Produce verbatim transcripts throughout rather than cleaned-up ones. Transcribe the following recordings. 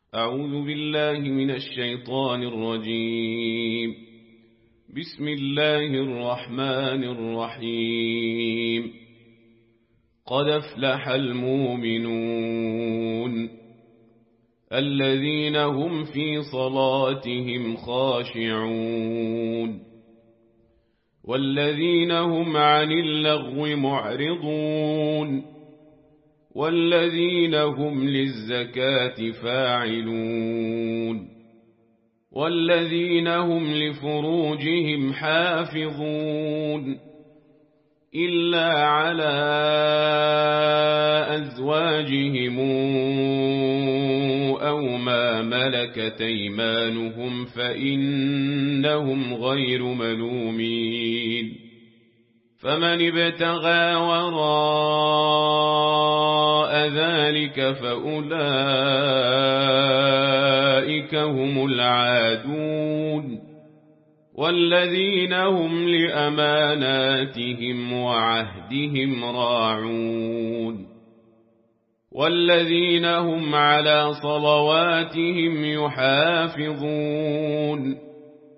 أعوذ بالله من الشيطان الرجيم. بسم الله الرحمن الرحيم. قد أفلح المؤمنون الذين هم في صلاتهم خاشعون والذين هم عن اللغو معرضون والذين هم للزكاة فاعلون والذين هم لفروجهم حافظون إلا على أزواجهم أو ما ملكت أيمانهم فإنهم غير ملومين. فمن ابتغى وراء ذلك فأولئك هم العادون والذين هم لأماناتهم وعهدهم راعون والذين هم على صلواتهم يحافظون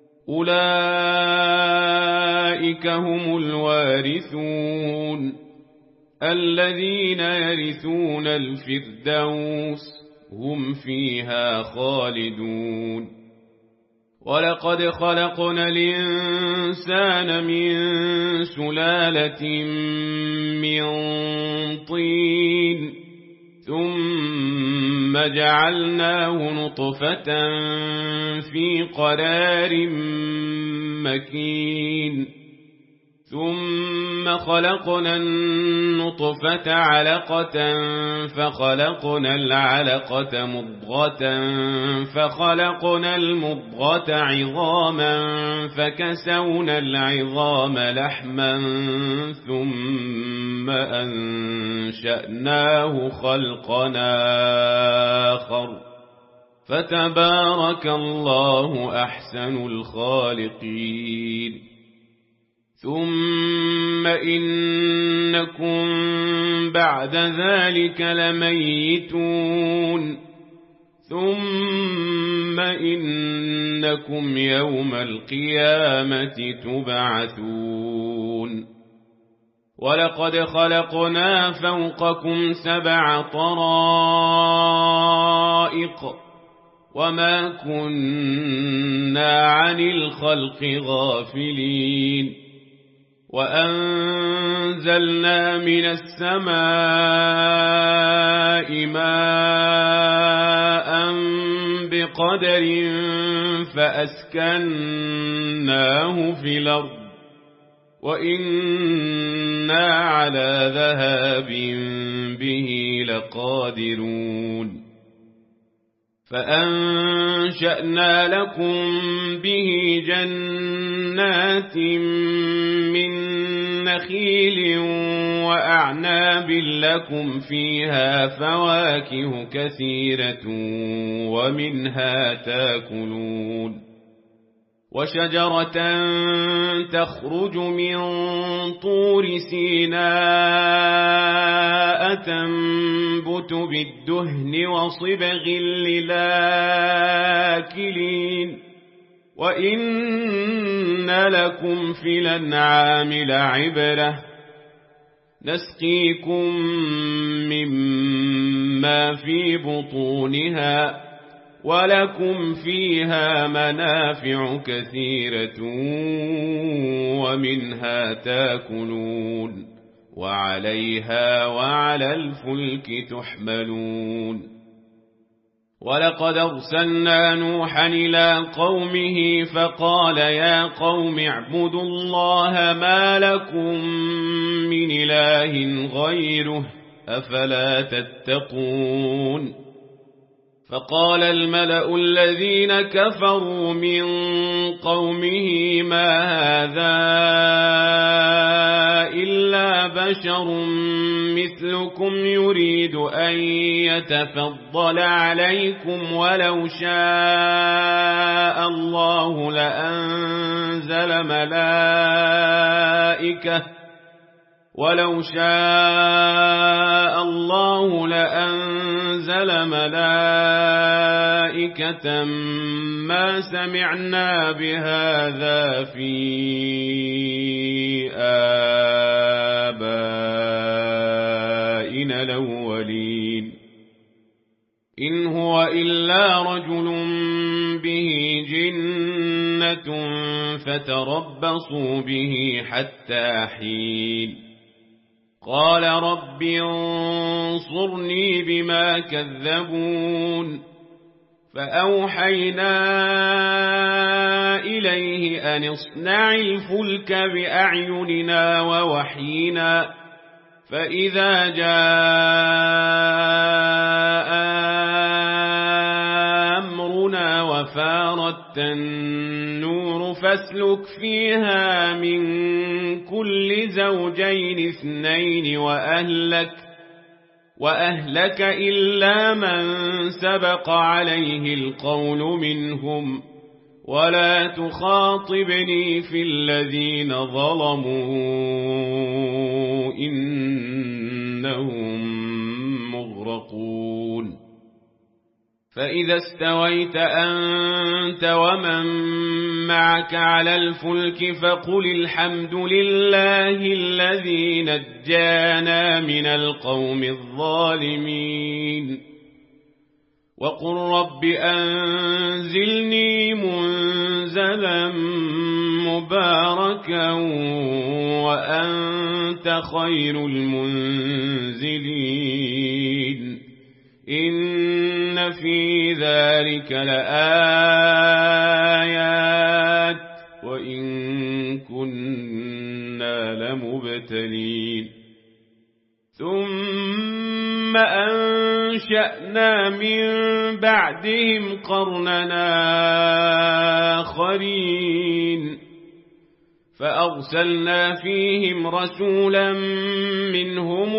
أولئك هم الوارثون الذين يرثون الفردوس هم فيها خالدون. ولقد خلقنا الإنسان من سلالة من طين ثم جعلناه نطفة في قرار مكين ثم خلقنا النطفة علقة فخلقنا العلقة مضغة فخلقنا المضغة عظاما فكسونا العظام لحما ثم أنشأناه خلقا آخر فتبارك الله أحسن الخالقين. ثم إنكم بعد ذلك لميتون ثم إنكم يوم القيامة تبعثون. ولقد خلقنا فوقكم سبع طرائق وما كنا عن الخلق غافلين وأنزلنا من السماء ماء بقدر فأسكناه في الأرض وإنا على ذهاب به لقادرون. فأنشأنا لكم به جنات من نخيل وأعناب لكم فيها فواكه كثيرة ومنها تاكلون وشجرة تخرج من طور سيناء تنبت بالدهن وصبغ للآكلين وإن لكم في الأنعام لعبرة نسقيكم مما في بطونها ولكم فيها منافع كثيرة ومنها تاكلون وعليها وعلى الفلك تحملون. ولقد أرسلنا نوحا إلى قومه فقال يا قوم اعبدوا الله ما لكم من إله غيره أفلا تتقون. فقال الملأ الذين كفروا من قومه ما هذا إلا بشر مثلكم يريد أن يتفضل عليكم ولو شاء الله لأنزل ملائكة ولو شاء الله لأنزل ملائكة ملائكة ما سمعنا بهذا في آبائنا الأولين إن هو إلا رجل به جنة فتربصوا به حتى حين قال رب انصرني بما كذبون فأوحينا إليه أن اصنع الفلك بأعيننا ووحينا فإذا جاء أمرنا وفارت النور فاسلك فيها من كل زوجين اثنين وأهلك وأهلك إلا من سبق عليه القول منهم ولا تخاطبني في الذين ظلموا إنهم مغرقون فإذا استويت أنت ومن معك على الفلك فقل الحمد لله الذي نجانا من القوم الظالمين وقل رب أنزلني منزلا مباركا وأنت خير المنزلين إن في ذلك لآيات وإن كنا لمبتلين ثم أنشأنا من بعدهم قرننا آخرين فأرسلنا فيهم رسولا منهم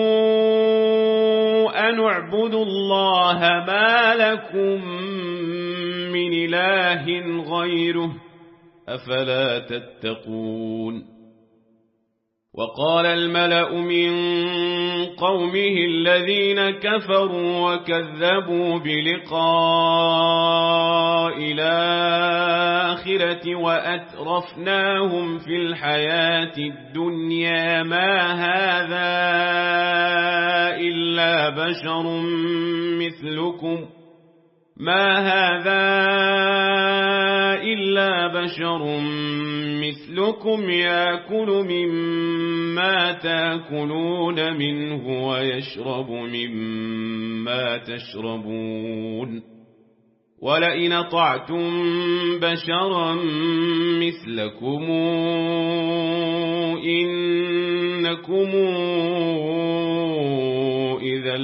أن اعبدوا الله ما لكم من إله غيره أفلا تتقون وقال الملأ من قومه الذين كفروا وكذبوا بلقاء الآخرة وأترفناهم في الحياة الدنيا ما هذا إلا بشر مثلكم ما هذا إلا بشر مثلكم يأكل مما تأكلون منه ويشرب مما تشربون ولئن أطعتم بشرا مثلكم إنكم إذا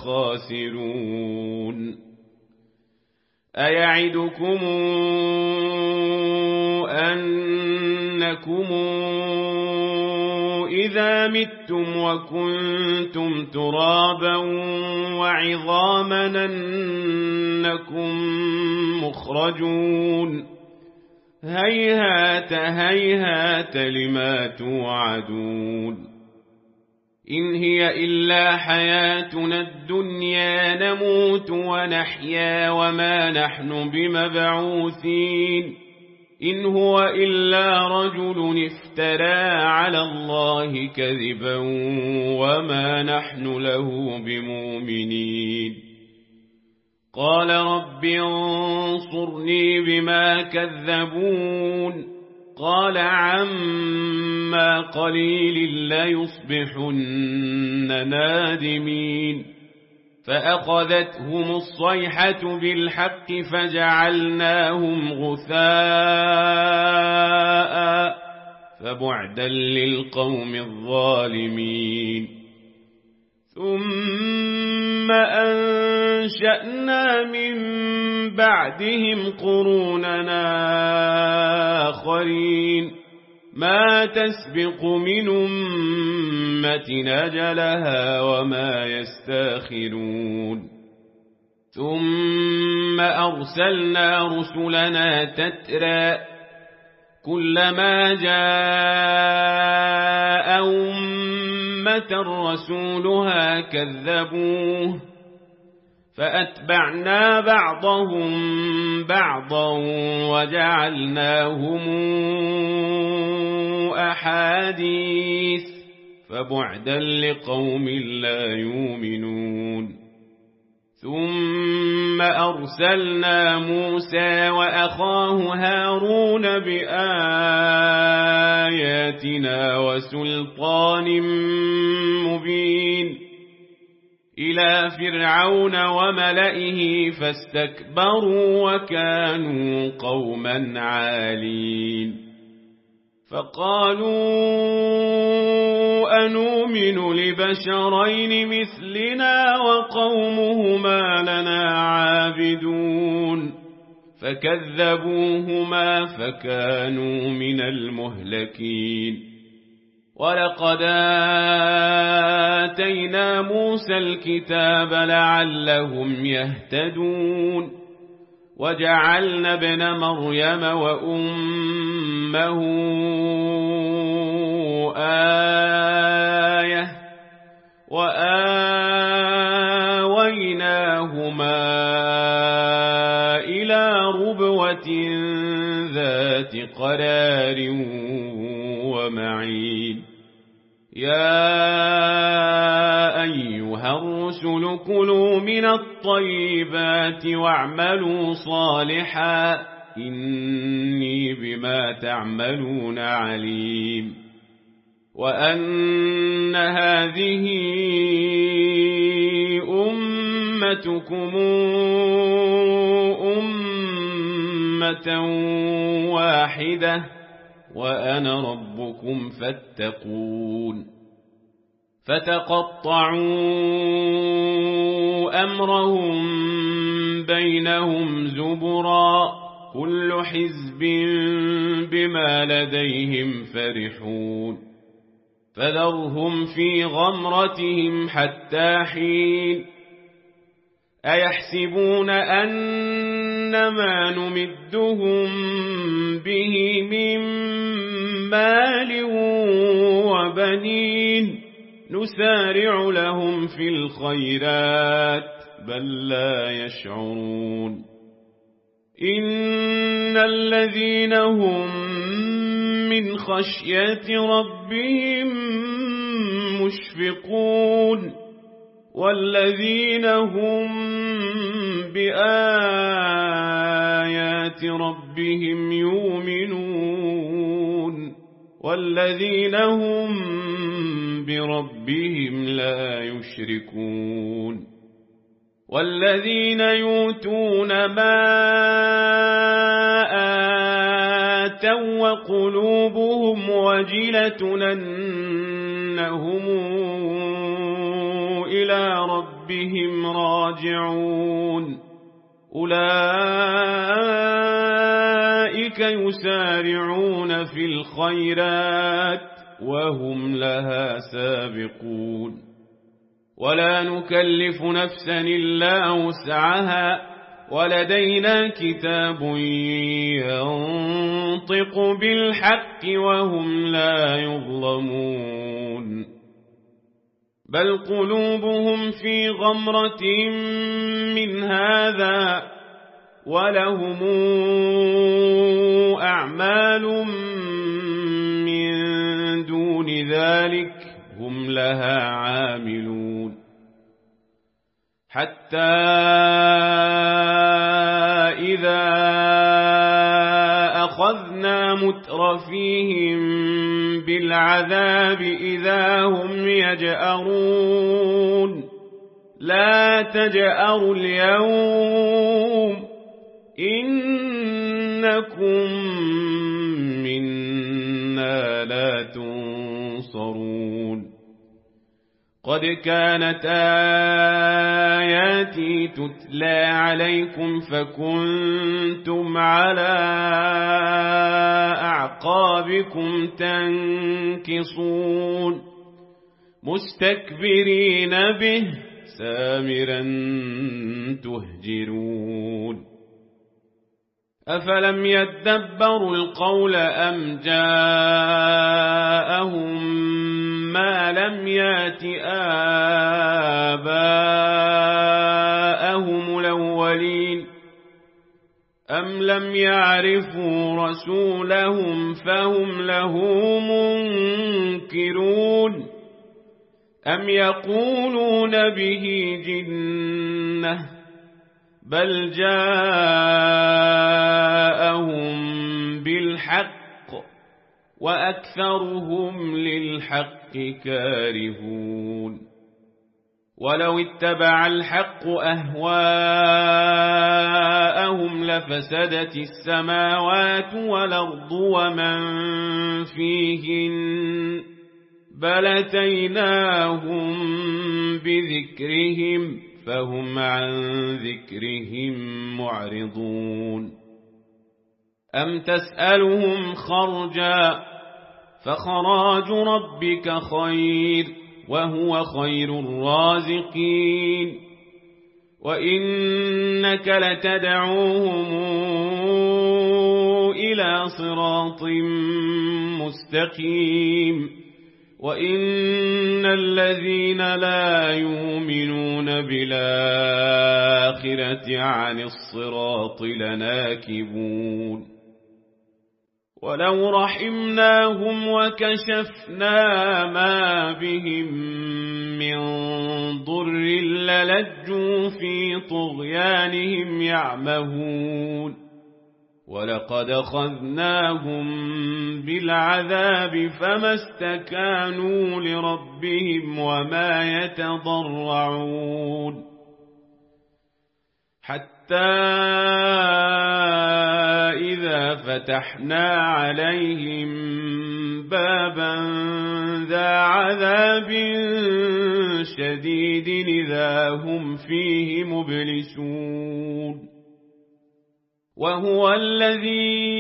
لخاسرون أيعدكم أنكم إذا متم وكنتم ترابا وعظاما أنكم مخرجون هيهات هيهات لما توعدون إن هي إلا حياتنا الدنيا نموت ونحيا وما نحن بمبعوثين إن هو إلا رجل افترى على الله كذبا وما نحن له بمؤمنين قال رب انصرني بما كذبون قال عما قليل ليصبحن نادمين فأخذتهم الصيحة بالحق فجعلناهم غثاء فبعدا للقوم الظالمين ثم أنشأنا من بعدهم قروننا آخرين ما تسبق من أمة أجلها وما يستاخرون ثم أرسلنا رسلنا تترى كلما جاء أمة رسولها كذبوه فأتبعنا بعضهم بعضا وجعلناهم أحاديث فبعدا لقوم لا يؤمنون ثم أرسلنا موسى وأخاه هارون بآياتنا وسلطان مبين إلى فرعون وملئه فاستكبروا وكانوا قوما عالين فقالوا أنؤمن لبشرين مثلنا وقومهما لنا عابدون فكذبوهما فكانوا من المهلكين ولقد آتينا موسى الكتاب لعلهم يهتدون وجعلنا ابن مريم وأمه آية وآويناهما إلى ربوة ذات قرار ومعين يا أيها الرسل كلوا من الطيبات واعملوا صالحا إني بما تعملون عليم وأن هذه أمتكم أمة واحدة وأنا ربكم فاتقون فتقطعوا أمرهم بينهم زبرا كل حزب بما لديهم فرحون فذرهم في غمرتهم حتى حين أيحسبون أنما نمدهم به من مال وبنين نسارع لهم في الخيرات بل لا يشعرون إن الذين هم من خشية ربهم مشفقون والذين هم بآيات ربهم يؤمنون والذين هم بربهم لا يشركون والذين يؤتون ما آتوا وقلوبهم وجلة أنهم إلى ربهم راجعون أولئك يسارعون في الخيرات وهم لها سابقون ولا نكلف نفسا إلا وسعها ولدينا كتاب ينطق بالحق وهم لا يظلمون بل قلوبهم في غمرة من هذا ولهم أعمال من دون ذلك هم لها عاملون حتى إذا أخذنا مترفيهم بالعذاب إذا هم يجأرون لا تجأروا اليوم إنكم منا لا تنصرون قد كانت آياتي تتلى عليكم فكنتم على أعقابكم تنكصون مستكبرين به سامرا تهجرون أفلم يدبروا القول أم جاءهم ما لم يات آباءهم أم لم يعرفوا رسولهم فهم له منكرون أم يقولون به جنة بل جاءهم بالحق وأكثرهم للحق كارهون ولو اتبع الحق أهواءهم لفسدت السماوات والأرض ومن فيهن بل أتيناهم بذكرهم فهم عن ذكرهم معرضون أم تسألهم خرجا فخراج ربك خير وهو خير الرازقين وإنك لتدعوهم إلى صراط مستقيم وإن الذين لا يؤمنون بالآخرة عن الصراط لناكبون ولو رحمناهم وكشفنا ما بهم من ضر للجوا في طغيانهم يعمهون ولقد أخذناهم بالعذاب فما استكانوا لربهم وما يتضرعون حتى إذا فتحنا عليهم بابا ذا عذاب شديد إذا هم فيه مبلسون وهو الذي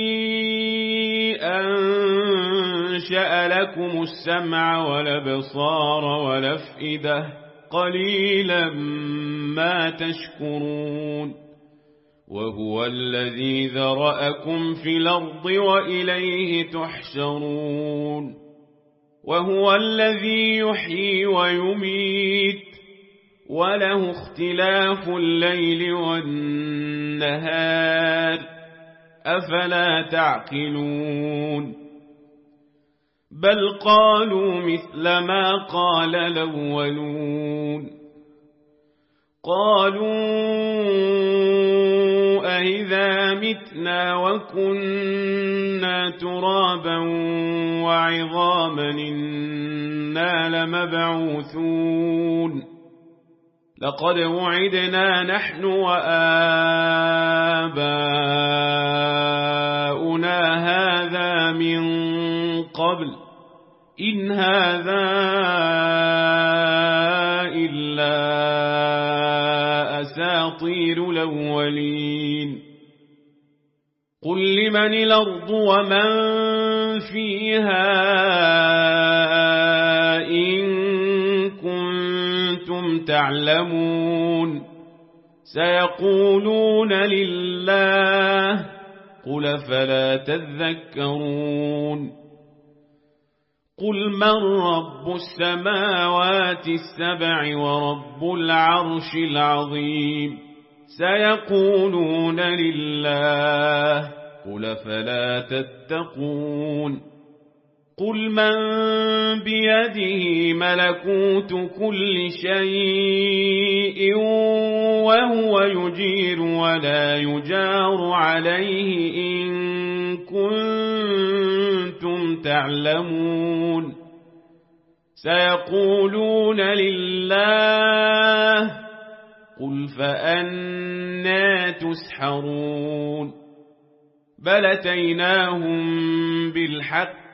أنشأ لكم السمع والأبصار والأفئدة قليلا ما تشكرون وهو الذي ذرأكم في الأرض وإليه تحشرون وهو الذي يحيي ويميت وله اختلاف الليل والنهار أفلا تعقلون بل قالوا مثل ما قال الأولون قالوا أئذا متنا وكنا ترابا وعظاما إنا لمبعوثون لقد وعدنا نحن وآباؤنا هذا من قبل إن هذا إلا أساطير الأولين قل لمن الأرض ومن فيها إن كنتم تعلمون سيقولون لله قل فلا تذكرون قل من رب السماوات السبع ورب العرش العظيم سيقولون لله قل فلا تتقون قل من بيده ملكوت كل شيء وهو يجير ولا يجار عليه إن كنتم تعلمون سيقولون لله قل فأنى تسحرون بل أتيناهم بالحق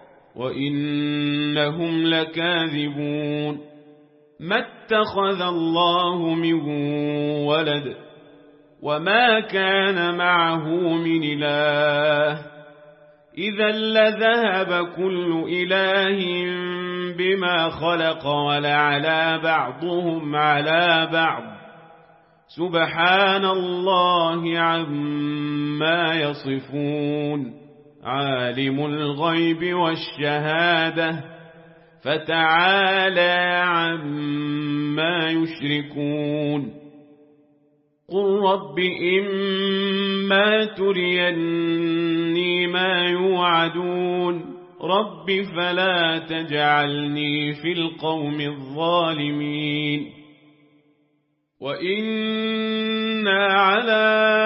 وإنهم لكاذبون ما اتخذ الله من ولد وما كان معه من إله إذا لذهب كل إله بما خلق ولعلى بعضهم على بعض سبحان الله عما يصفون عالم الغيب والشهادة فتعالى عما يشركون قل رب إما فإما تريني ما يوعدون رب فلا تجعلني في القوم الظالمين وإنا على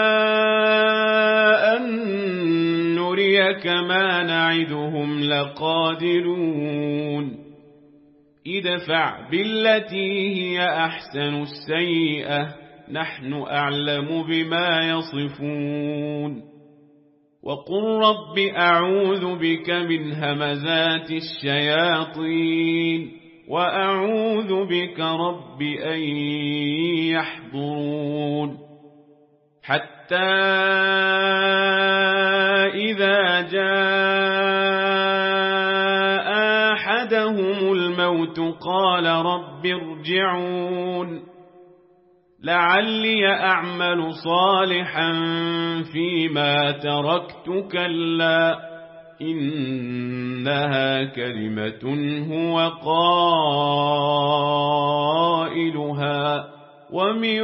أن نريك ما نعدهم لقادرون ادفع بالتي هي أحسن السيئة نحن أعلم بما يصفون وقل رب أعوذ بك من همزات الشياطين وأعوذ بك رب أن يحضرون حتى إذا جاء أحدهم الموت قال رب ارجعون لعلي أعمل صالحا فيما تركت كلا إنها كلمة هو قائلها ومن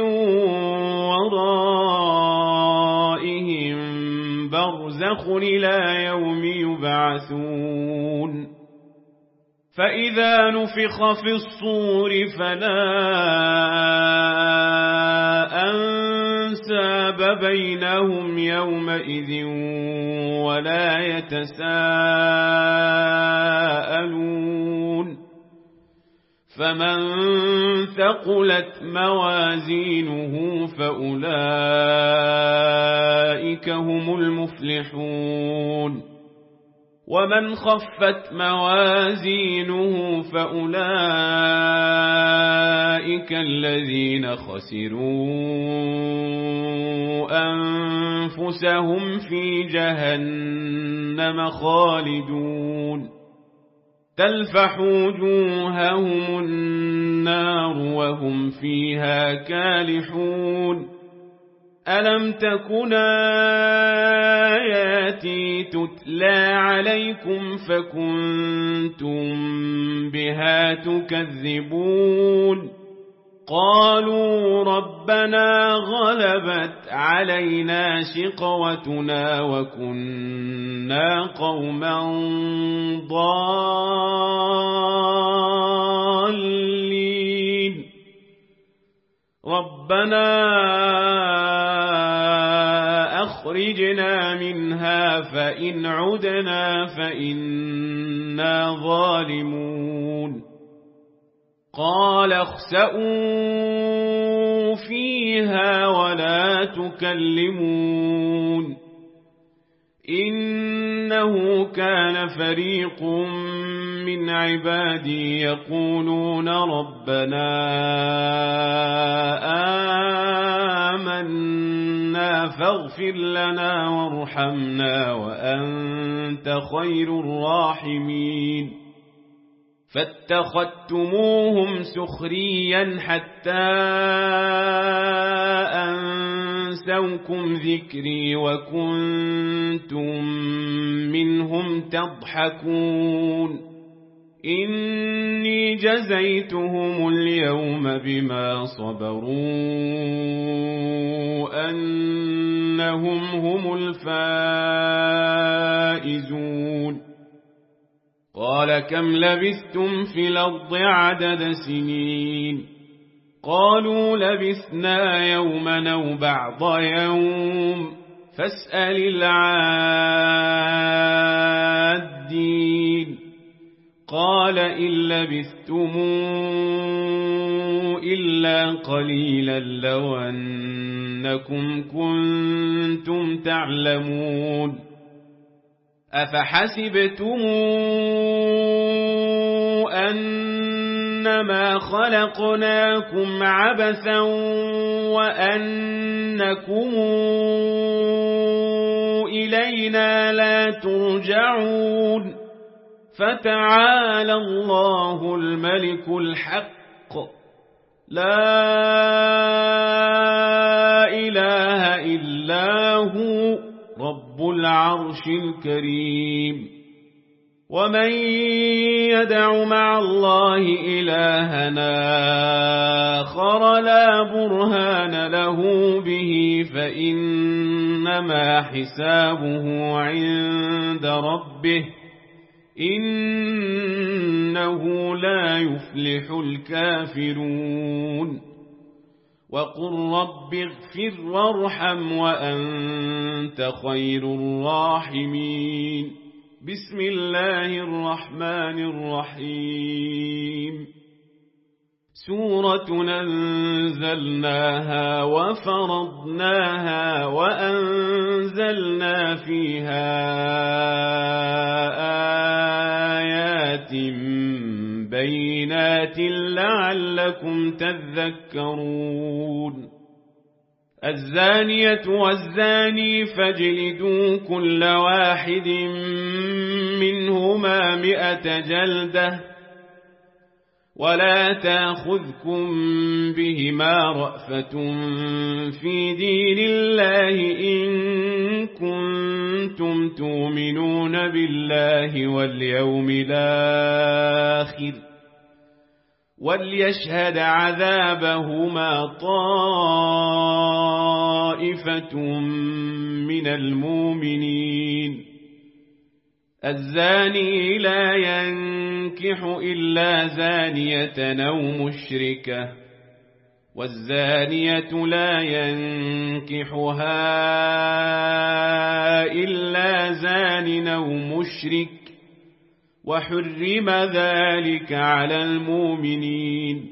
ورائهم برزخ إلى يوم يبعثون فإذا نفخ في الصور فلا أنساب بينهم يومئذ ولا يتساءلون فمن ثقلت موازينه فأولئك هم المفلحون ومن خفت موازينه فأولئك الذين خسروا أنفسهم في جهنم خالدون تلفح وجوههم النار وهم فيها كالحون ألم تكن آياتي تتلى عليكم فكنتم بها تكذبون قالوا ربنا غلبت علينا شقوتنا وكنا قوما ضالين ربنا أخرجنا منها فإن عدنا فإنا ظالمون قال اخسئوا فيها ولا تكلمون إنه كان فريق من عبادي يقولون ربنا آمنا فاغفر لنا وارحمنا وأنت خير الراحمين فاتخذتموهم سخريا حتى أنسوكم ذكري وكنتم منهم تضحكون إني جزيتهم اليوم بما صبروا أنهم هم الفائزون قال كم لبثتم في الأرض عدد سنين قالوا لبثنا يوما أو بعض يوم فاسأل العادين قال إن لبثتم إلا قليلا لو أنكم كنتم تعلمون أفحسبتم أنما خلقناكم عبثا وأنكم إلينا لا ترجعون فتعالى الله الملك الحق لا إله إلا هو رب العرش الكريم ومن يدع مع الله إلهنا آخر لا برهان له به فإنما حسابه عند ربه إنه لا يفلح الكافرون وقل رب اغفر وارحم وأنت خير الراحمين بسم الله الرحمن الرحيم سورة أنزلناها وفرضناها وأنزلنا فيها آيات بينات لعلكم تذكرون الزانية والزاني فاجلدوا كل واحد منهما مئة جلدة ولا تأخذكم بهما رأفة في دين الله إن كنتم تؤمنون بالله واليوم الآخر وليشهد عذابهما طائفة من المؤمنين الزاني لا ينكح إلا زانية أو مشركة والزانية لا ينكحها إلا زان أو مشرك وحرم ذلك على المؤمنين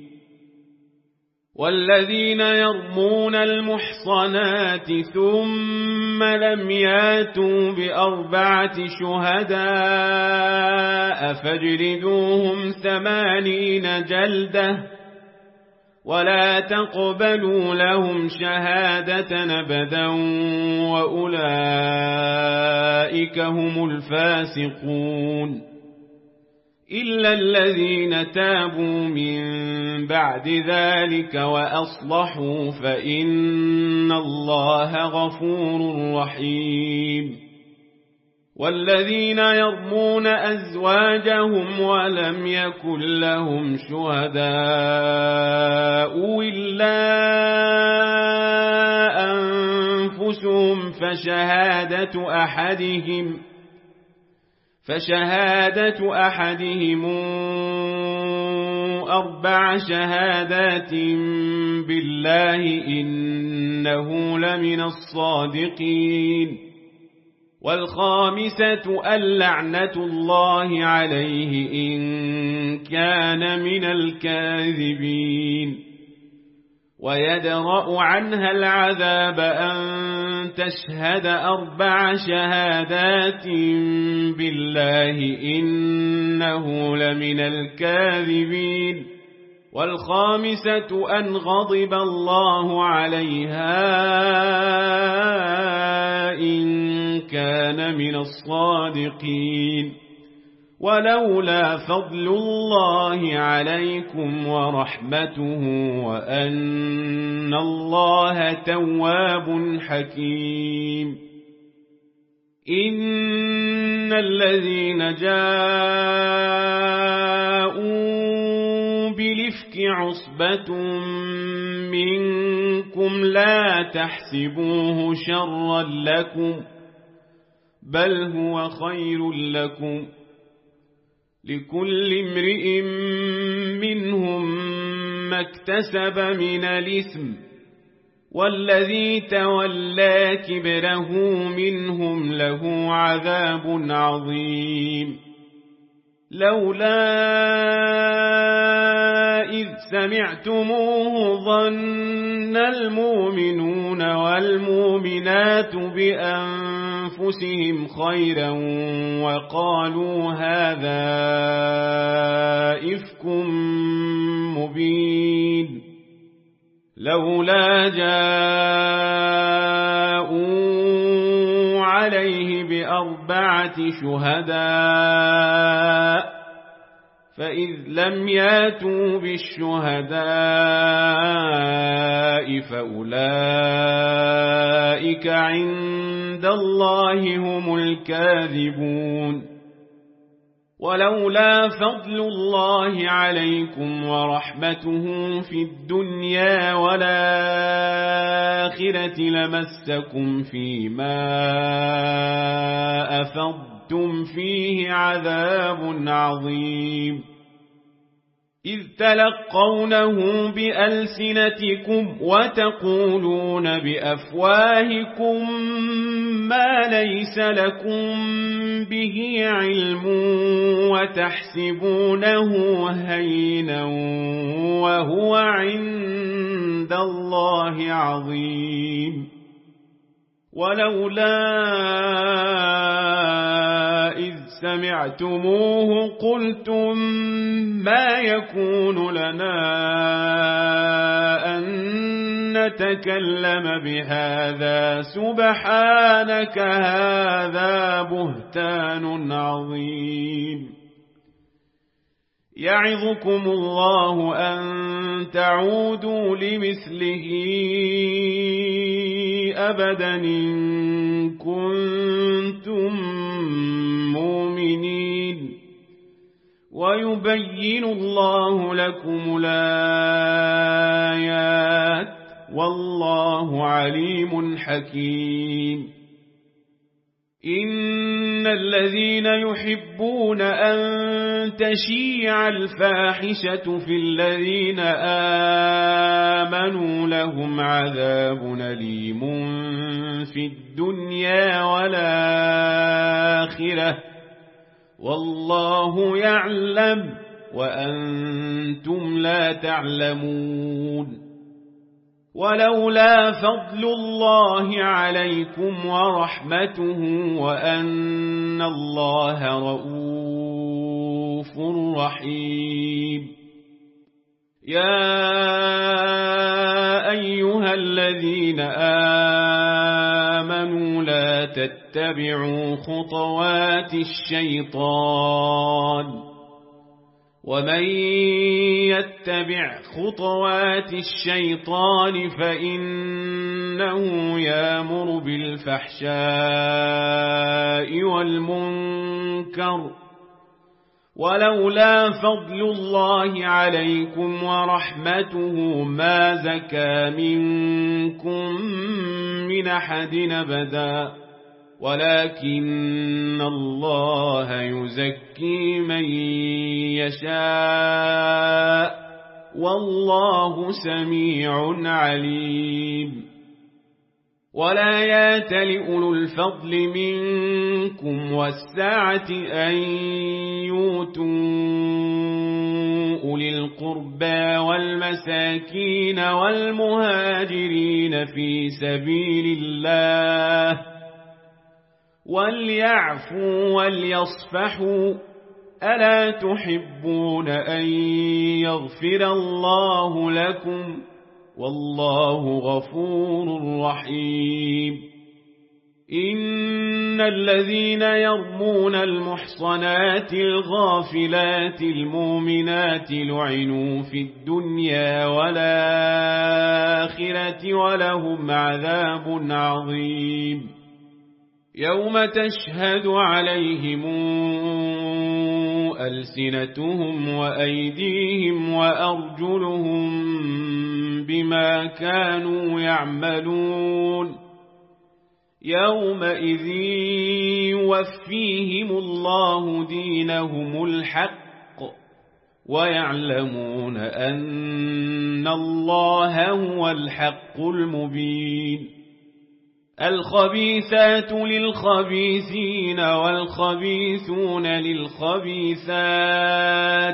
والذين يرمون المحصنات ثم لم ياتوا بأربعة شهداء فاجلدوهم ثمانين جلدة ولا تقبلوا لهم شهادة أبدا وأولئك هم الفاسقون إلا الذين تابوا من بعد ذلك وأصلحوا فإن الله غفور رحيم والذين يرمون أزواجهم ولم يكن لهم شهداء إلا أنفسهم فشهادة أحدهم فشهادة أحدهم أربع شهادات بالله إنه لمن الصادقين والخامسة اللعنة الله عليه إن كان من الكاذبين ويدرأ عنها العذاب أن تشهد أربع شهادات بالله إنه لمن الكاذبين والخامسة أن غضب الله عليها إن كان من الصادقين ولولا فضل الله عليكم ورحمته وأن الله تواب حكيم إن الذين جاءوا بالإفك عصبة منكم لا تحسبوه شرا لكم بل هو خير لكم لكل امرئ منهم ما اكتسب من الإثم والذي تولى كبره منهم له عذاب عظيم لولا إذ سمعتموه ظن المؤمنون والمؤمنات بأنفسهم خيرا وقالوا هذا إفك مبين لولا جاءوا عليه بأربعة شهداء فإذ لم ياتوا بالشهداء فأولئك عند الله هم الكاذبون ولولا فضل الله عليكم ورحمته في الدنيا والآخرة لمسكم فيما أفضتم فيه عذاب عظيم إذ تلقونه بألسنتكم وتقولون بأفواهكم ما ليس لكم به علم وتحسبونه هينا وهو عند الله عظيم ولولا إذ سمعتموه قلتم ما يكون لنا أن نتكلم بهذا سبحانك هذا بهتان عظيم يعظكم الله أن تعودوا لمثله أبدا إن كنتم مؤمنين ويبين الله لكم الآيات والله عليم حكيم إن الذين يحبون أن تشيع الفاحشة في الذين آمنوا لهم عذاب أليم في الدنيا والآخرة والله يعلم وأنتم لا تعلمون ولولا فضل الله عليكم ورحمته وأن الله رؤوف رحيم يا أيها الذين آمنوا لا تتبعوا خطوات الشيطان ومن يتبع خطوات الشيطان فإنه يأمر بالفحشاء والمنكر ولولا فضل الله عليكم ورحمته ما زكى منكم من أحد أبدا ولكن الله يزكي من يشاء والله سميع عليم ولا يأتل أولو الفضل منكم والسعة أن يؤتوا أولي القربى والمساكين والمهاجرين في سبيل الله وليعفوا وليصفحوا ألا تحبون أن يغفر الله لكم والله غفور رحيم إن الذين يرمون المحصنات الغافلات المؤمنات لعنوا في الدنيا والآخرة ولهم عذاب عظيم يوم تشهد عليهم ألسنتهم وأيديهم وأرجلهم بما كانوا يعملون يومئذ يوفيهم الله دينهم الحق ويعلمون أن الله هو الحق المبين الخبيثات للخبيثين والخبيثون للخبيثات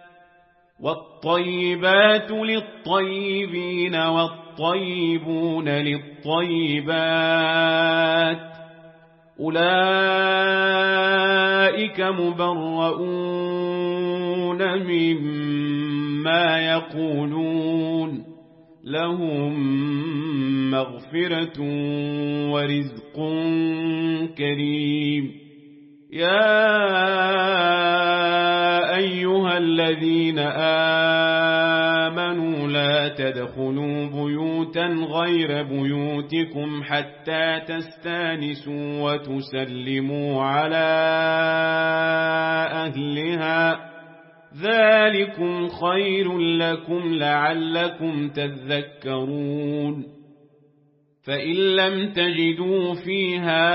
والطيبات للطيبين والطيبون للطيبات أولئك مبرؤون مما يقولون لهم مغفرة ورزق كريم يا أيها الذين آمنوا لا تدخلوا بيوتا غير بيوتكم حتى تستانسوا وتسلموا على أهلها ذلكم خير لكم لعلكم تذكرون فإن لم تجدوا فيها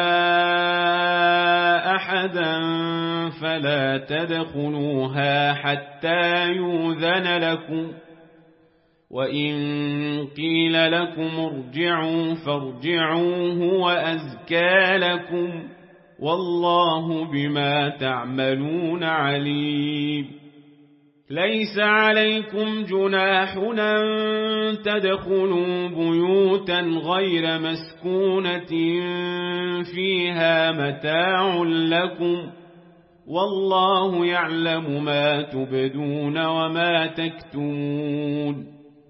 أحدا فلا تدخلوها حتى يؤذن لكم وإن قيل لكم ارجعوا فارجعوا هو أزكى لكم والله بما تعملون عليم ليس عليكم جناح أن تدخلوا بيوتا غير مسكونة فيها متاع لكم والله يعلم ما تبدون وما تكتمون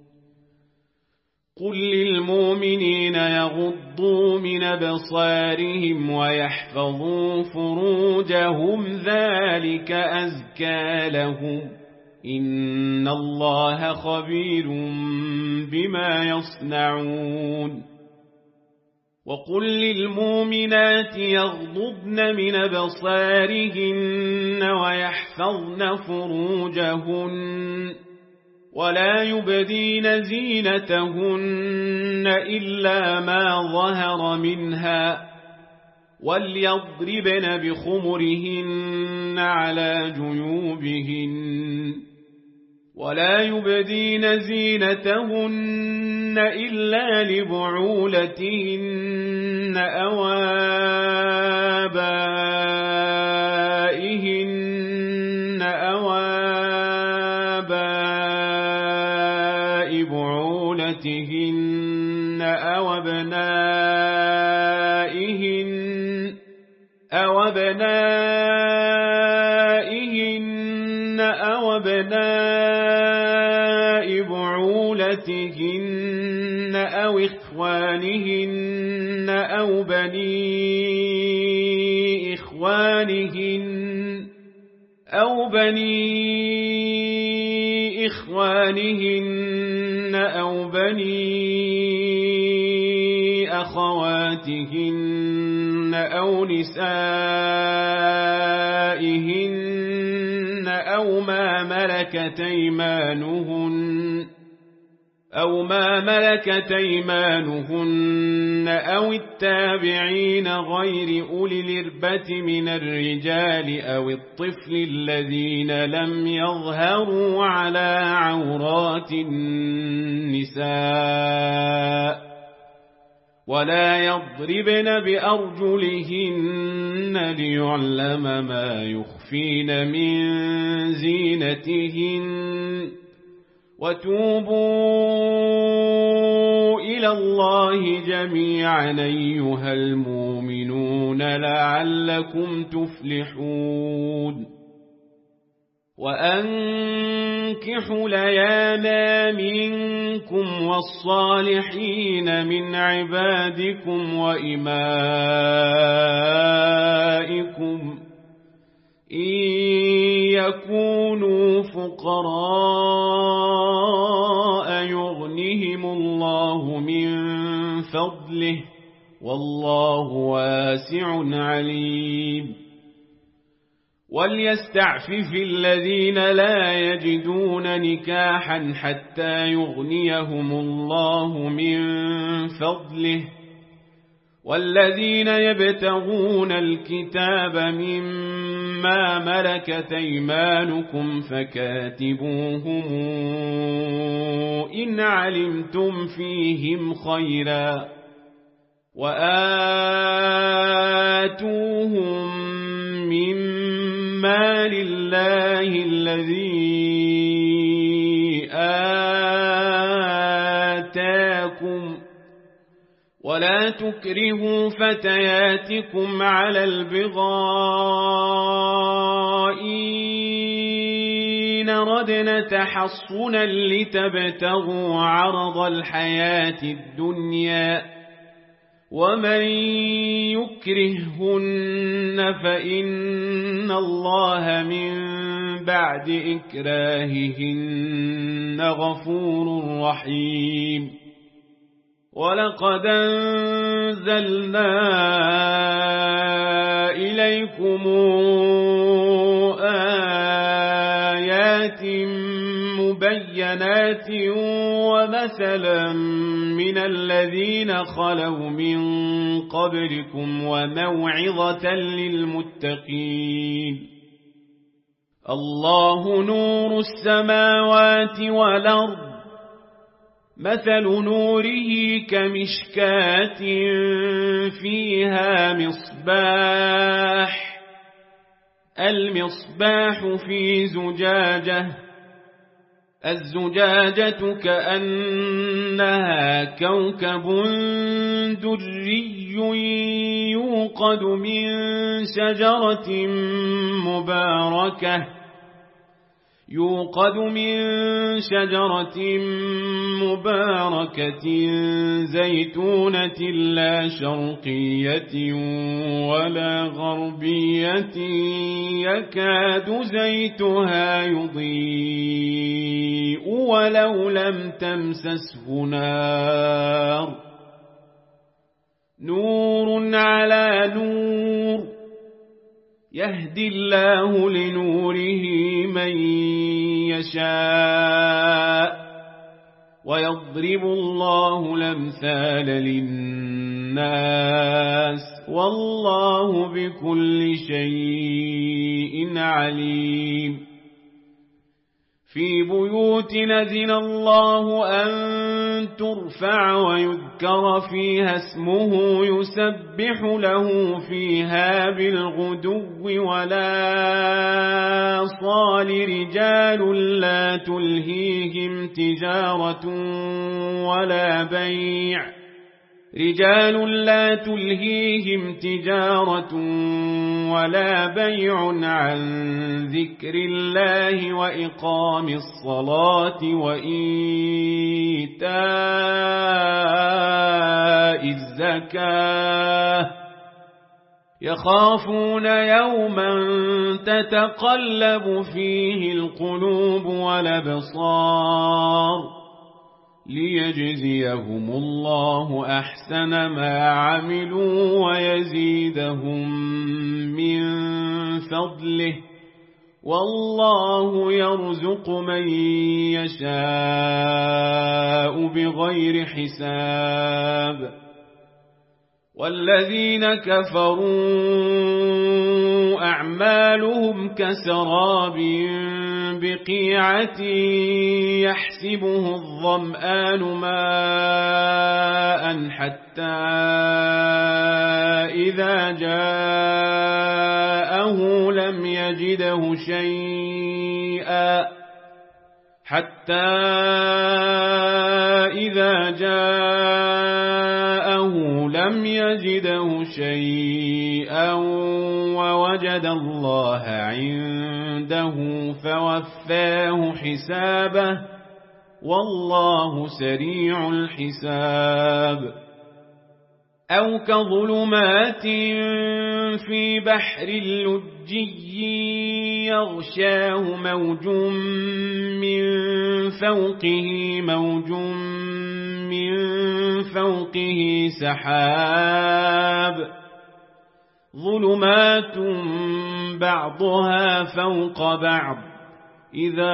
قل للمؤمنين يغضوا من أبصارهم ويحفظوا فروجهم ذلك أزكى لهم إن الله خبير بما يصنعون وقل للمؤمنات يغضضن من أبصارهن ويحفظن فروجهن ولا يبدين زينتهن إلا ما ظهر منها وليضربن بخمرهن على جيوبهن ولا يبدين زينتهن إلا لبعولتهن أو آبائهن أو آباء بعولتهن أو أبنائهن أو أبنائهن أو أبناء بعولتهن أو إخوانهن أو بني إخوانهن أو بني إخوانهن أو بني أخواتهن أو نسائهن أو ما ملكت أيمانهن أو ما ملكت أيمانهن أو التابعين غير أولي الإربة من الرجال أو الطفل الذين لم يظهروا على عورات النساء ولا يضربن بأرجلهن ليعلم ما يخفين من زينتهن وتوبوا إلى الله جميعا أيها المؤمنون لعلكم تفلحون وأنكحوا الأيام منكم والصالحين من عبادكم وإمائكم إن يكونوا فقراء يغنهم الله من فضله والله واسع عليم وليستعفف الذين لا يجدون نكاحا حتى يغنيهم الله من فضله والذين يبتغون الكتاب مما ملكت أيمانكم فكاتبوهم إن علمتم فيهم خيرا وآتوهم مما لله الذي آتاكم ولا تكرهوا فتياتكم على البغاء إن ردنا تحصنا لتبتغوا عرض الحياة الدنيا ومن يكرههن فإن الله من بعد إكراههن غفور رحيم. ولقد أنزلنا إليكم آيات مبينات ومثلا من الذين خلوا من قبلكم وموعظة للمتقين. الله نور السماوات والأرض، مثل نوره كمشكاة فيها مصباح، المصباح في زجاجة، الزجاجة كأنها كوكب دري يوقد من شجرة مباركة يوقد من شجرة مباركة زيتونة لا شرقية ولا غربية يكاد زيتها يضيء ولو لم تمسسه نار، نور على نور، يهدي الله لنوره من يشاء ويضرب الله الأمثال للناس والله بكل شيء عليم. في بيوت أذن الله أن ترفع ويذكر فيها اسمه يسبح له فيها بالغدو ولا صال رجال لا تلهيهم تجارة ولا بيع رجال لا تلهيهم تجارة ولا بيع عن ذكر الله وإقام الصلاة وإيتاء الزكاة يخافون يوما تتقلب فيه القلوب والأبصار ليجزيهم الله أحسن ما عملوا ويزيدهم من فضله والله يرزق من يشاء بغير حساب. والذين كفروا أعمالهم كسراب بقيعة يحسبه الظمآن ماء حتى إذا جاءه لم يجده شيئا حتى إذا جاءه لم يجده شيئا ووجد الله عنده فوفاه حسابه والله سريع الحساب. أو كظلمات في بحر لجي يغشاه موج من فوقه موج من فوقه سحاب ظلمات بعضها فوق بعض إذا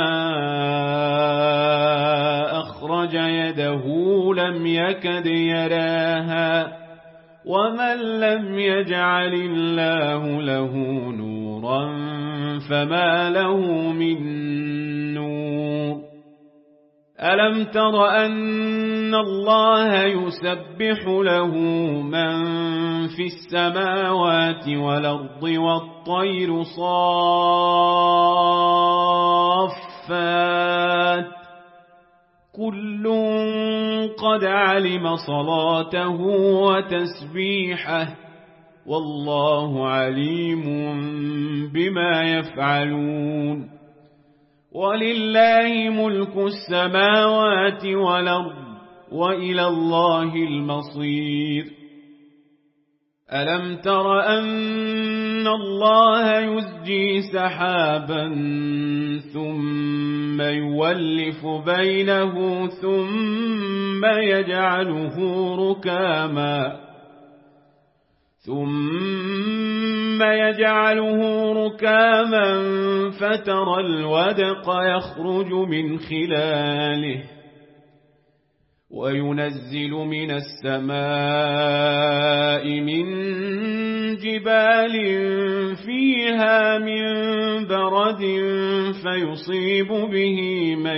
أخرج يده لم يكد يراها ومن لم يجعل الله له نورا فما له من نور. ألم تر أن الله يسبح له من في السماوات والأرض والطير صافات كل قد علم صلاته وتسبيحه والله عليم بما يفعلون. ولله ملك السماوات والأرض وإلى الله المصير. ألم تر أن الله يزجي سحابا ثم يولف بينه ثم يجعله ركاما ثم يجعله ركاما فترى الودق يخرج من خلاله وينزل من السماء من جبال فيها من برد فيصيب به من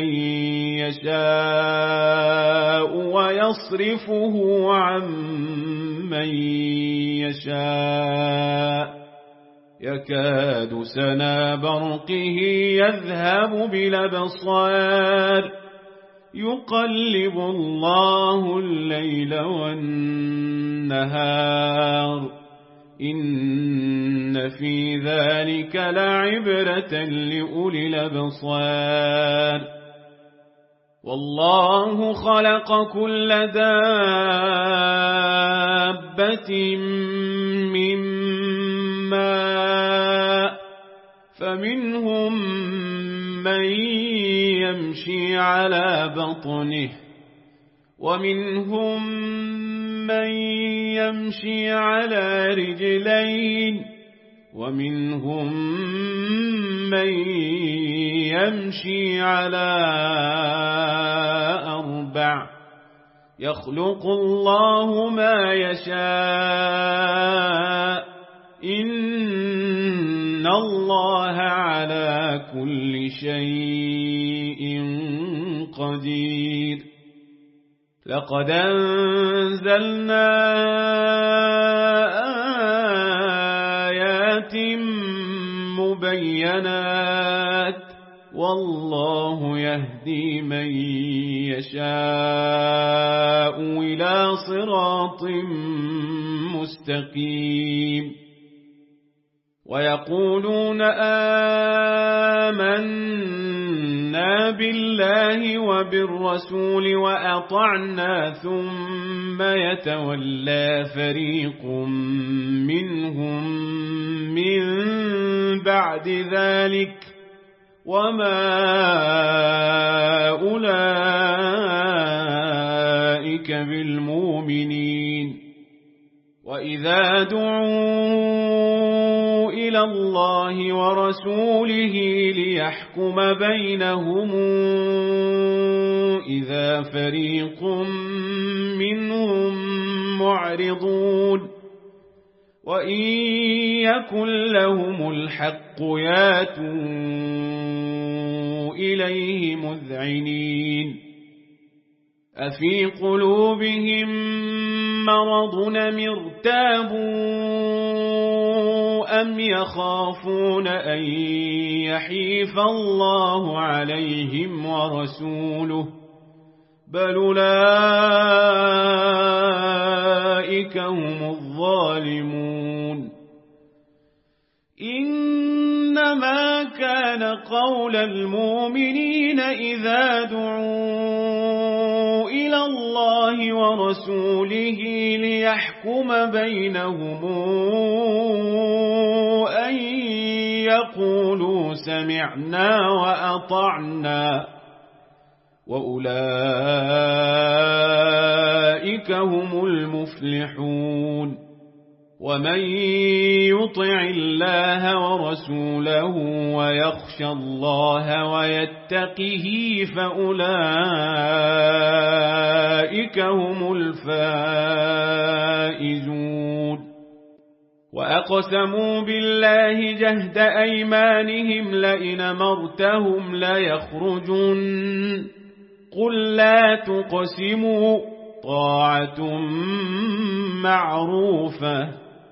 يشاء ويصرفه عن من يشاء يكاد سنا برقه يذهب بالأبصار يقلب الله الليل والنهار إن في ذلك لعبرة لأولي الأبصار والله خلق كل دابة من ماء فمنهم من يمشي على بطنه ومنهم من يمشي على رجلين ومنهم من يمشي على أربع يخلق الله ما يشاء إن الله على كل شيء قدير لقد أنزلنا آيات مبينات والله يهدي من يشاء إلى صراط مستقيم ويقولون آمنا بالله وبالرسول وأطعنا ثم يتولى فريق منهم من بعد ذلك وما أولئك بالمؤمنين وإذا دعوا إلى الله ورسوله ليحكم بينهم إذا فريق منهم معرضون وإن يكن لهم الحق ياتوا إليه مذعنين أفي قلوبهم مرض أم ارتابوا أم يخافون أن يحيف الله عليهم ورسوله بل أولئك هم الظالمون إنما كان قول المؤمنين إذا دعوا إلى الله ورسوله ليحكم بينهم أن يقولوا سمعنا وأطعنا وأولئك هم المفلحون ومن يطع الله ورسوله ويخشى الله ويتقه فأولئك هم الفائزون وأقسموا بالله جهد أيمانهم لئن أمرتهم ليخرجن قل لا تقسموا طاعة معروفة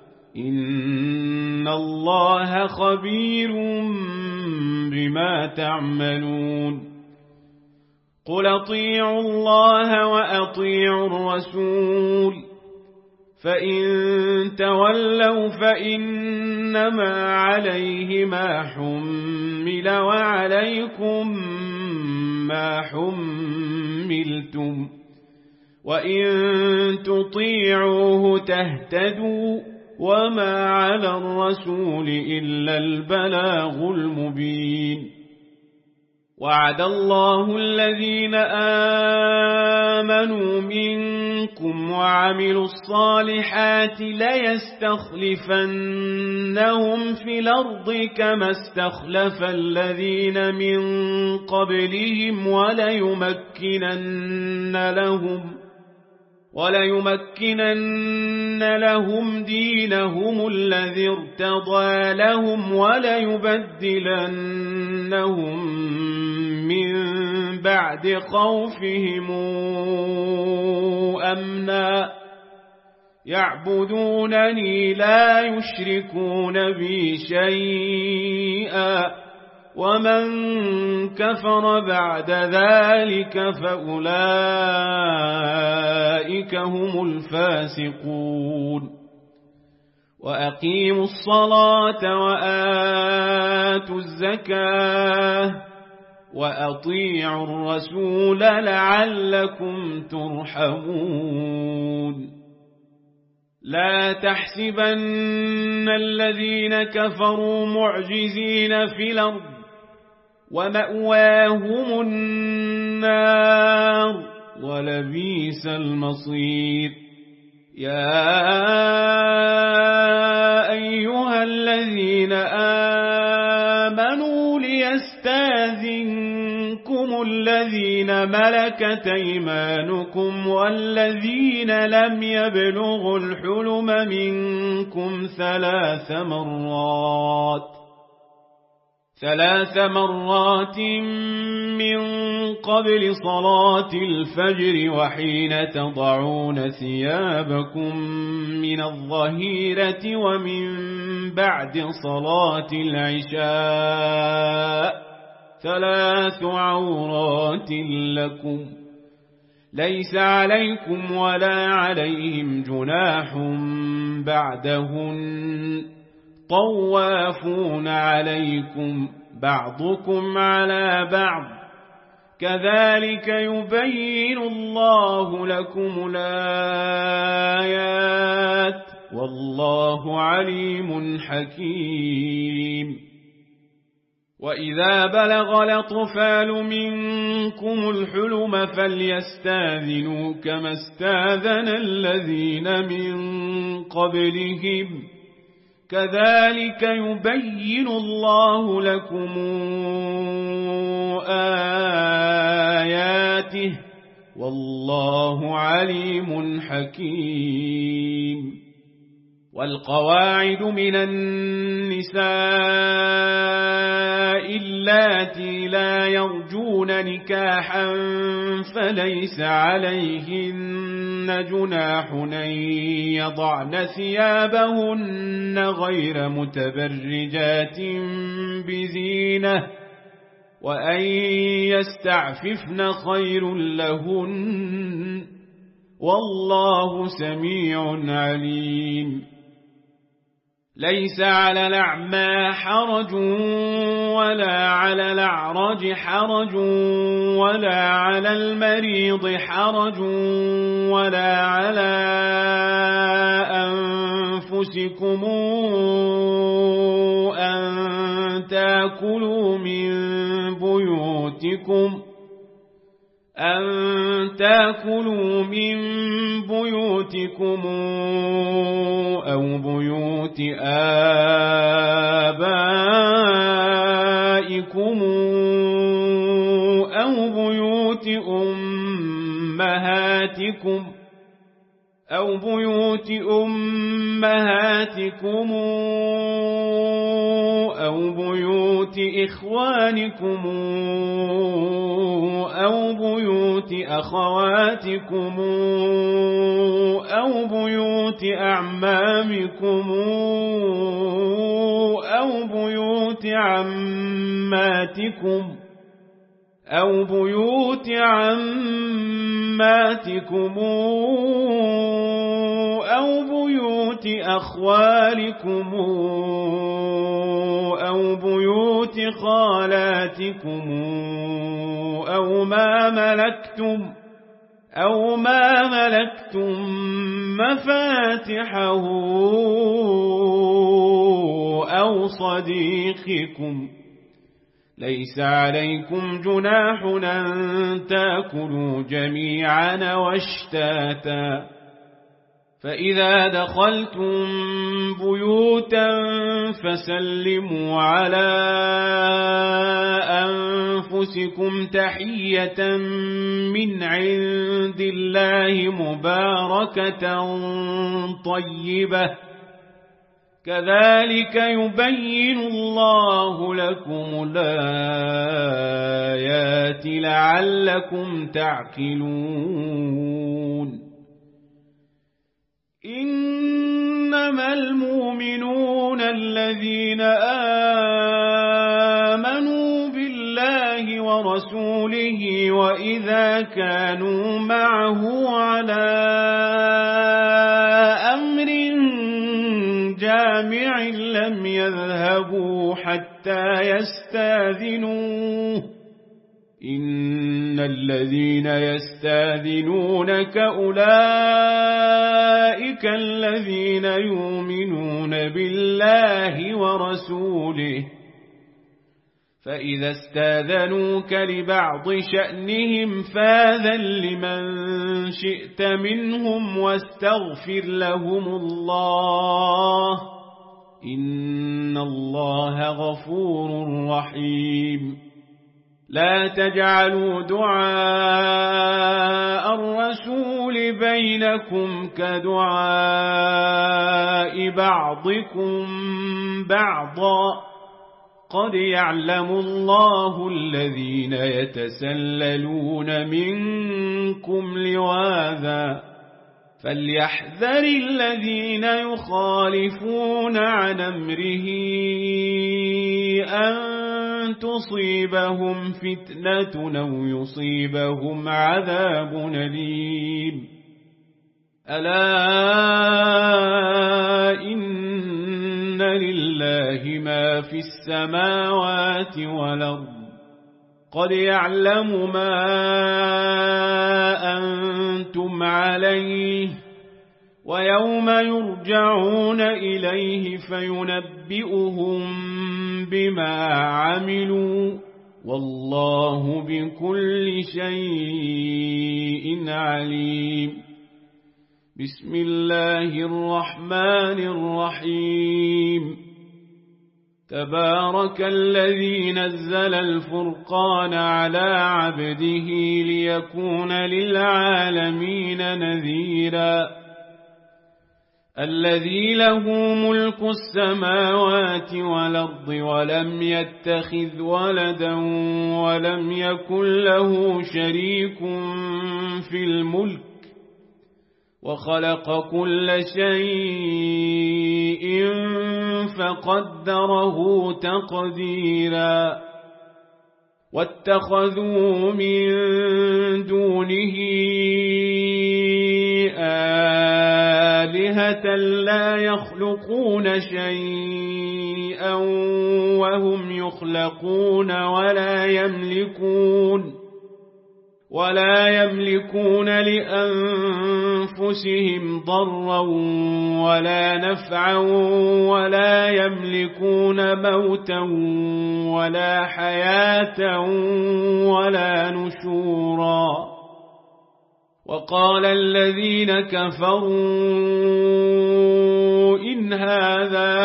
إن الله خبير بما تعملون قل أطيعوا الله وأطيعوا الرسول فإن تولوا فإنما عليه ما حمل وعليكم ما حملتم وإن تطيعوه تهتدوا وما على الرسول إلا البلاغ المبين. وعد الله الذين آمنوا منكم وعملوا الصالحات ليستخلفنهم في الأرض كما استخلف الذين من قبلهم وليمكنن لهم وليمكنن لهم دينهم الذي ارتضى لهم وليبدلنهم من بعد خوفهم أمنا يعبدونني لا يشركون بي شيئا ومن كفر بعد ذلك فأولئك هم الفاسقون. وأقيموا الصلاة وآتوا الزكاة وأطيعوا الرسول لعلكم ترحمون. لا تحسبن الذين كفروا معجزين في الأرض ومأواهم النار ولبئس المصير. يا أيها الذين آمنوا ليستاذنكم الذين ملكت أيمانكم والذين لم يبلغوا الحلم منكم ثلاث مرات ثلاث مرات من قبل صلاة الفجر وحين تضعون ثيابكم من الظهيرة ومن بعد صلاة العشاء ثلاث عورات لكم ليس عليكم ولا عليهم جناح بعدهن طوافون عليكم بعضكم على بعض كذلك يبين الله لكم الآيات والله عليم حكيم. وإذا بلغ الأطفال منكم الحلم فليستاذنوا كما استاذن الذين من قبلهم كذلك يبين الله لكم آياته والله عليم حكيم. والقواعد من النساء اللاتي لا يرجون نكاحا فليس عليهن جناح أن يضعن ثيابهن غير متبرجات بزينة وأن يستعففن خير لهن والله سميع عليم. ليس على الأعمى حرج ولا على الأعرج حرج ولا على المريض حرج ولا على أنفسكم أن تأكلوا من بيوتكم أن تأكلوا من بيوتكم أو بيوت آبائكم أو بيوت أمهاتكم أو بيوت أمهاتكم أو بيوت إخوانكم أو بيوت أخواتكم أو بيوت أعمامكم أو بيوت عماتكم أو بيوت عماتكم أو بيوت أخوالكم أو بيوت خالاتكم أو ما ملكتم أو ما ملكتم مفاتحه أو صديقكم ليس عليكم جناح أن تأكلوا جميعا واشتاتا فإذا دخلتم بيوتا فسلموا على أنفسكم تحية من عند الله مباركة طيبة كذلك يبين الله لكم الآيات لعلكم تعقلون إنما المؤمنون الذين آمنوا بالله ورسوله وإذا كانوا معه على أمر جامع لم يذهبوا حتى يستاذنوه إن الذين يستاذنونك أولئك الذين يؤمنون بالله ورسوله فإذا استاذنوك لبعض شأنهم فاذن لمن شئت منهم واستغفر لهم الله إن الله غفور رحيم لا تجعلوا دعاء الرسول بينكم كدعاء بعضكم بعضا قد يعلم الله الذين يتسللون منكم لواذا فليحذر الذين يخالفون عن أمره أن تصيبهم فتنة أو يصيبهم عذاب أليم ألا إن لله ما في السماوات والأرض قد يعلم ما أنتم عليه ويوم يرجعون إليه فينبئهم بما عملوا والله بكل شيء عليم بسم الله الرحمن الرحيم تبارك الذي نزل الفرقان على عبده ليكون للعالمين نذيرا الذي له ملك السماوات والأرض ولم يتخذ ولدا ولم يكن له شريك في الملك وخلق كل شيء فقدره تقديرا واتخذوا من دونه آلهة لا يخلقون شيئا وهم يخلقون ولا يملكون ولا يملكون لأنفسهم ضرا ولا نفعا ولا يملكون موتا ولا حياة ولا نشورا وقال الذين كفروا إن هذا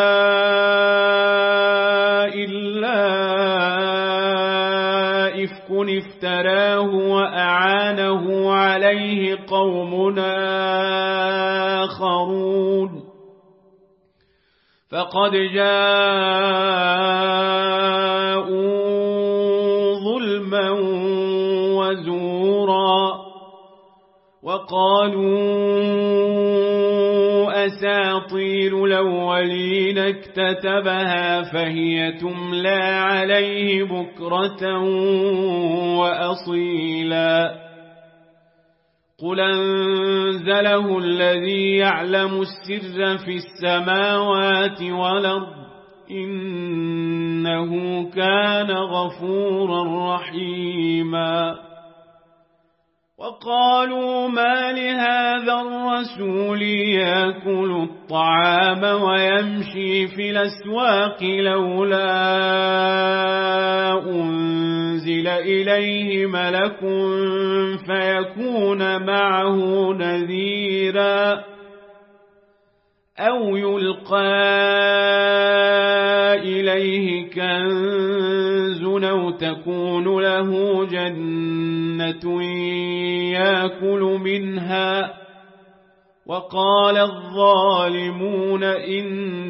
إلا إفك افتراه وأعانه عليه قوم آخرون فقد جاءوا ظلما وزورا وقالوا أساطير الأولين اكتتبها فهي تملى عليه بكرة وأصيلا قل أنزله الذي يعلم السر في السماوات والأرض إنه كان غفورا رحيما وقالوا ما لهذا الرسول يأكل الطعام ويمشي في الأسواق لولا أنزل إليه ملك فيكون معه نذيرا أو يلقى إليه كنز أو تكون له جنة يأكل منها وقال الظالمون إن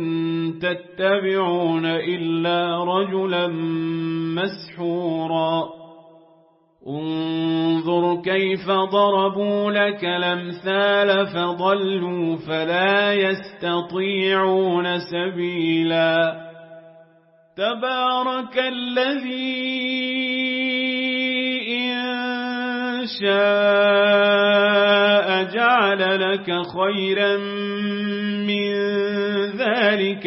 تتبعون إلا رجلا مسحورا انظر كيف ضربوا لك الأمثال فضلوا فلا يستطيعون سبيلا تبارك الذي إن شاء جعل لك خيرا من ذلك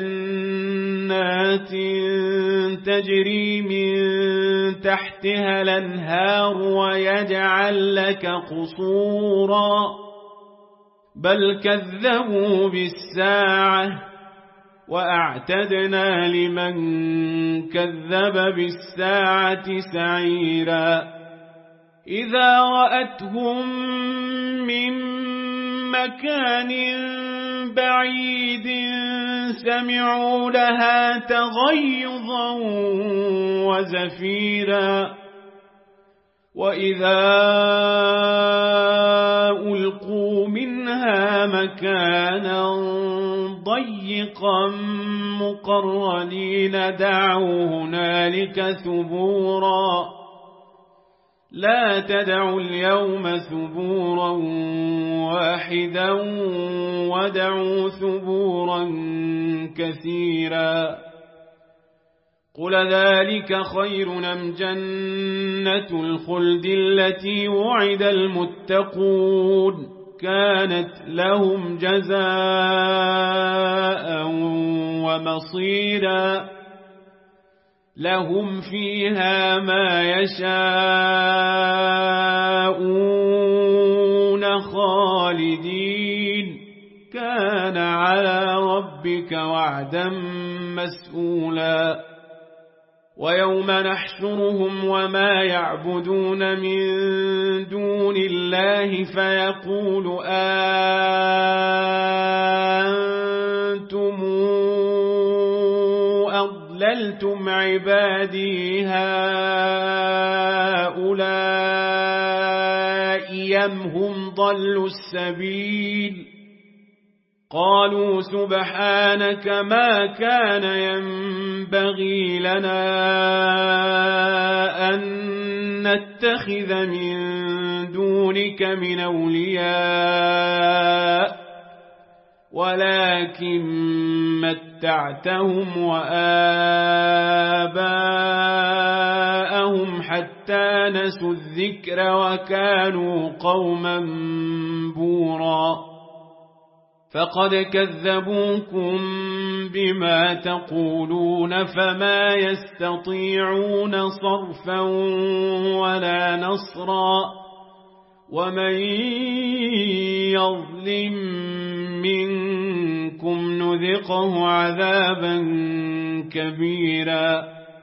جنات تجري من تحتها الأنهار ويجعل لك قصورا بل كذبوا بالساعة وأعتدنا لمن كذب بالساعة سعيرا إذا رأتهم من مكان بعيد سمعوا لها تغيظا وزفيرا وإذا ألقوا منها مكانا ضيقا مقرنين دعوا هنالك ثبورا لا تدعوا اليوم ثبورا واحدا ودعوا ثبورا كثيرا قل ذلك خير أم جنة الخلد التي وعد المتقون كانت لهم جزاء ومصيرا لهم فيها ما يشاءون خالدين كان على ربك وعدا مسئولا ويوم نحشرهم وما يعبدون من دون الله فيقول أنتم أضللتم عبادي هؤلاء أم هم ضلوا السبيل قالوا سبحانك ما كان ينبغي لنا أن نتخذ من دونك من أولياء ولكن متعتهم وآباءهم حتى نسوا الذكر وكانوا قوما بورا فقد كذبوكم بما تقولون فما يستطيعون صرفا ولا نصرا ومن يظلم منكم نذقه عذابا كبيرا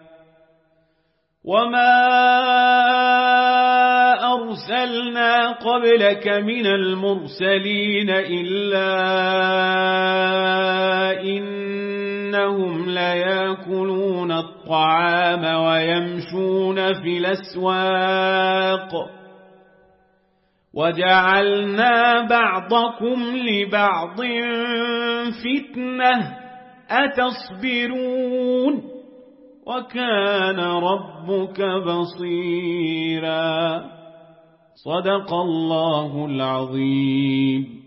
وما أرسلنا قبلك من المرسلين إلا إنهم ليأكلون الطعام ويمشون في الأسواق وجعلنا بعضكم لبعض فتنة أتصبرون وكان ربك بصيرا صدق الله العظيم.